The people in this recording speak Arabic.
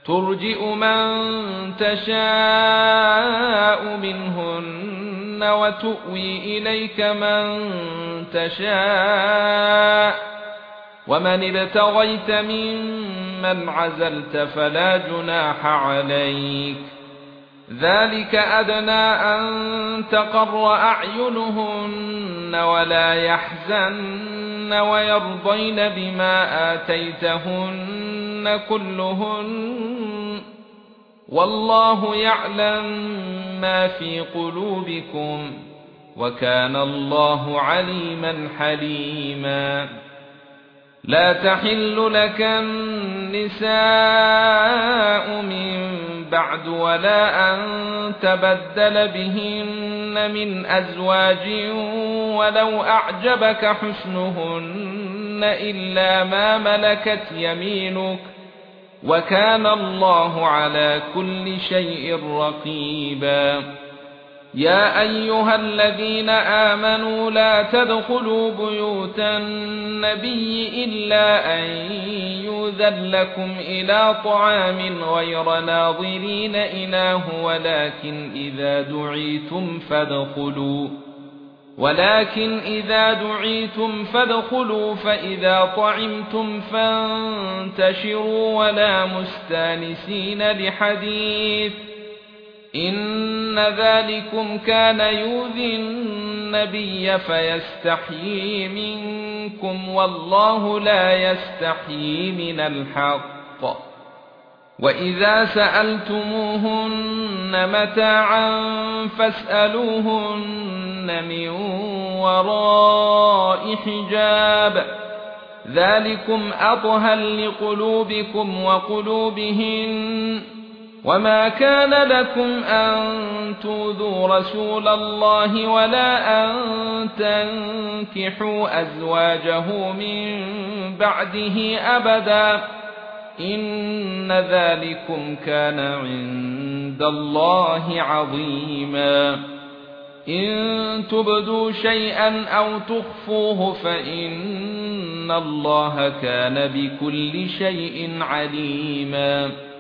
ترجئ من تشاء منهن وتؤوي إليك من تشاء ومن ابتغيت ممن عزلت فلا جناح عليك ذلك أدنى أن تقر أعينهن ولا يحزن ويرضين بما آتيتهن كلهن والله يعلم ما في قلوبكم وكان الله عليما حليما لا تحل لك النساء من بعد ولا أن تبدل بهن من أزواج ولو أعجبك حسنهن إلا ما ملكت يمينك وكان الله على كل شيء رقيبا يا أيها الذين آمنوا لا تدخلوا بيوت النبي إلا أن يؤذن لكم إلى طعام غير ناظرين إناه ولكن إذا دعيتم فادخلوا فإذا طعمتم فانتشروا ولا مستانسين لحديث إن ذلكم كان يؤذي النبي فيستحيي منكم والله لا يستحيي من الحق وإذا سألتموهن متاعا فاسألوهن من وراء حجاب ذلكم أطهر لقلوبكم وقلوبهن وما كان لكم أن تؤذوا رسول الله ولا أن تنكحوا أزواجه من بعده أبدا إن ذلكم كان عند الله عظيما إن تبدوا شيئا أو تخفوه فإن الله كان بكل شيء عليما